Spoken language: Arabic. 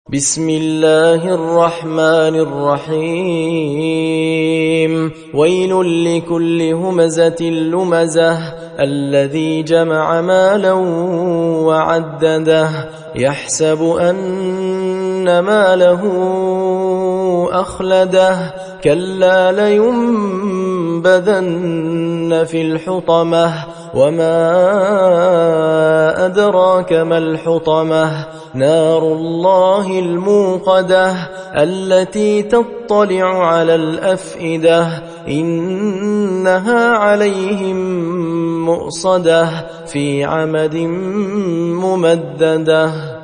بسم الله الرحمن الرحيم ويل لكل همزة لمزة الذي جمع مالا وعدده يحسب أن ماله أخلده كلا لينبذن في الحطمة وما أدراك ما الحطمة نار الله الموقدة التي تطلع على الأفئدة إنها عليهم مؤصدة في عمد ممددة.